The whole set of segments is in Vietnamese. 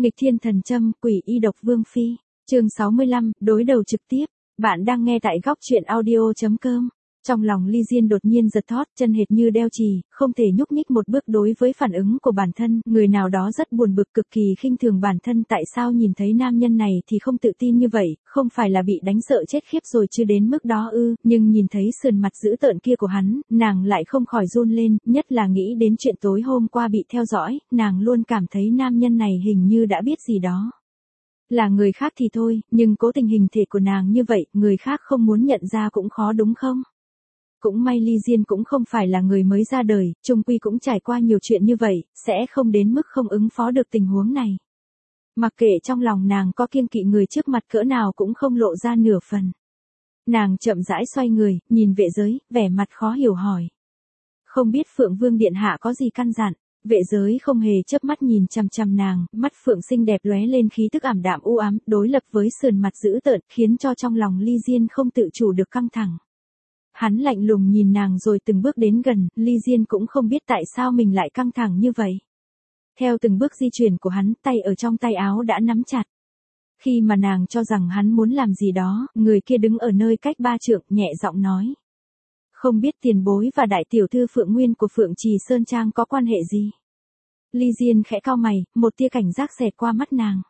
Nghịch thiên thần châm, quỷ y độc vương phi. Chương 65, đối đầu trực tiếp. Bạn đang nghe tại góc truyện audio.com. Trong lòng Ly Diên đột nhiên giật thót, chân hệt như đeo chì, không thể nhúc nhích một bước đối với phản ứng của bản thân. Người nào đó rất buồn bực, cực kỳ khinh thường bản thân, tại sao nhìn thấy nam nhân này thì không tự tin như vậy, không phải là bị đánh sợ chết khiếp rồi chứ đến mức đó ư. Nhưng nhìn thấy sườn mặt dữ tợn kia của hắn, nàng lại không khỏi run lên, nhất là nghĩ đến chuyện tối hôm qua bị theo dõi, nàng luôn cảm thấy nam nhân này hình như đã biết gì đó. Là người khác thì thôi, nhưng cố tình hình thể của nàng như vậy, người khác không muốn nhận ra cũng khó đúng không? Cũng may Ly Diên cũng không phải là người mới ra đời, chung quy cũng trải qua nhiều chuyện như vậy, sẽ không đến mức không ứng phó được tình huống này. Mặc kệ trong lòng nàng có kiêng kỵ người trước mặt cỡ nào cũng không lộ ra nửa phần. Nàng chậm rãi xoay người, nhìn vệ giới, vẻ mặt khó hiểu hỏi. Không biết Phượng Vương Điện Hạ có gì căn dặn. Vệ giới không hề chớp mắt nhìn chằm chằm nàng, mắt Phượng xinh đẹp lóe lên khí tức ảm đạm u ám, đối lập với sườn mặt dữ tợn, khiến cho trong lòng Ly Diên không tự chủ được căng thẳng. Hắn lạnh lùng nhìn nàng rồi từng bước đến gần, Ly Diên cũng không biết tại sao mình lại căng thẳng như vậy. Theo từng bước di chuyển của hắn, tay ở trong tay áo đã nắm chặt. Khi mà nàng cho rằng hắn muốn làm gì đó, người kia đứng ở nơi cách 3 trượng, nhẹ giọng nói. Không biết tiền bối và đại tiểu thư Phượng Nguyên của Phượng Trì Sơn Trang có quan hệ gì? Ly Diên khẽ cau mày, một tia cảnh giác xẹt qua mắt nàng.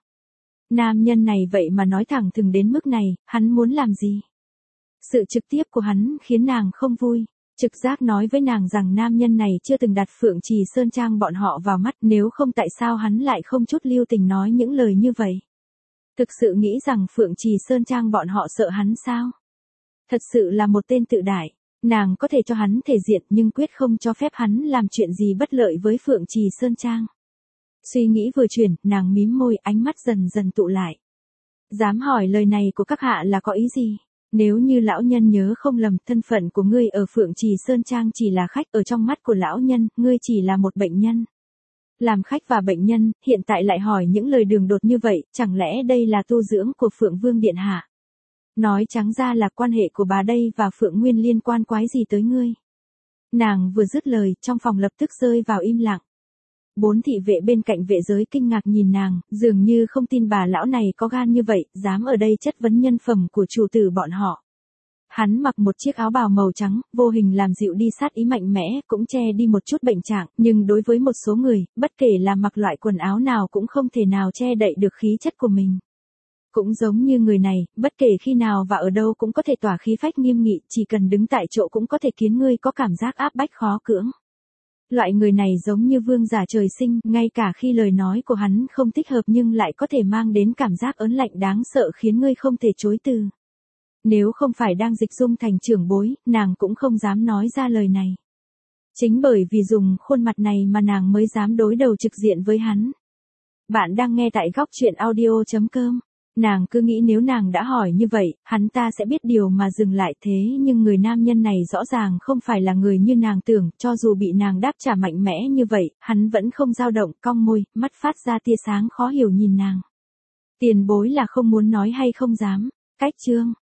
Nam nhân này vậy mà nói thẳng thừng đến mức này, hắn muốn làm gì? Sự trực tiếp của hắn khiến nàng không vui. Trực giác nói với nàng rằng nam nhân này chưa từng đặt Phượng Trì Sơn Trang bọn họ vào mắt, nếu không tại sao hắn lại không chút lưu tình nói những lời như vậy? Thực sự nghĩ rằng Phượng Trì Sơn Trang bọn họ sợ hắn sao? Thật sự là một tên tự đại. Nàng có thể cho hắn thể diện nhưng quyết không cho phép hắn làm chuyện gì bất lợi với Phượng Trì Sơn Trang. Suy nghĩ vừa chuyển, nàng mím môi, ánh mắt dần dần tụ lại. Dám hỏi lời này của các hạ là có ý gì? Nếu như lão nhân nhớ không lầm, thân phận của ngươi ở Phượng Trì Sơn Trang chỉ là khách, ở trong mắt của lão nhân, ngươi chỉ là một bệnh nhân. Làm khách và bệnh nhân, hiện tại lại hỏi những lời đường đột như vậy, chẳng lẽ đây là tu dưỡng của Phượng Vương Điện Hạ? Nói trắng ra là quan hệ của bà đây và Phượng Nguyên liên quan quái gì tới ngươi? Nàng vừa dứt lời, trong phòng lập tức rơi vào im lặng. 4 thị vệ bên cạnh vệ giới kinh ngạc nhìn nàng, dường như không tin bà lão này có gan như vậy, dám ở đây chất vấn nhân phẩm của chủ tử bọn họ. Hắn mặc một chiếc áo bào màu trắng, vô hình làm dịu đi sát ý mạnh mẽ, cũng che đi một chút bệnh trạng, nhưng đối với một số người, bất kể là mặc loại quần áo nào cũng không thể nào che đậy được khí chất của mình. Cũng giống như người này, bất kể khi nào và ở đâu cũng có thể tỏa khí phách nghiêm nghị, chỉ cần đứng tại chỗ cũng có thể khiến ngươi có cảm giác áp bách khó cưỡng. Loại người này giống như vương giả trời sinh, ngay cả khi lời nói của hắn không thích hợp nhưng lại có thể mang đến cảm giác ớn lạnh đáng sợ khiến ngươi không thể chối từ. Nếu không phải đang dịch dung thành trưởng bối, nàng cũng không dám nói ra lời này. Chính bởi vì dùng khuôn mặt này mà nàng mới dám đối đầu trực diện với hắn. Bạn đang nghe tại góc truyện audio.com. Nàng cứ nghĩ nếu nàng đã hỏi như vậy, hắn ta sẽ biết điều mà dừng lại, thế nhưng người nam nhân này rõ ràng không phải là người như nàng tưởng, cho dù bị nàng đáp trả mạnh mẽ như vậy, hắn vẫn không dao động, cong môi, mắt phát ra tia sáng khó hiểu nhìn nàng. Tiền bối là không muốn nói hay không dám? Cách chương.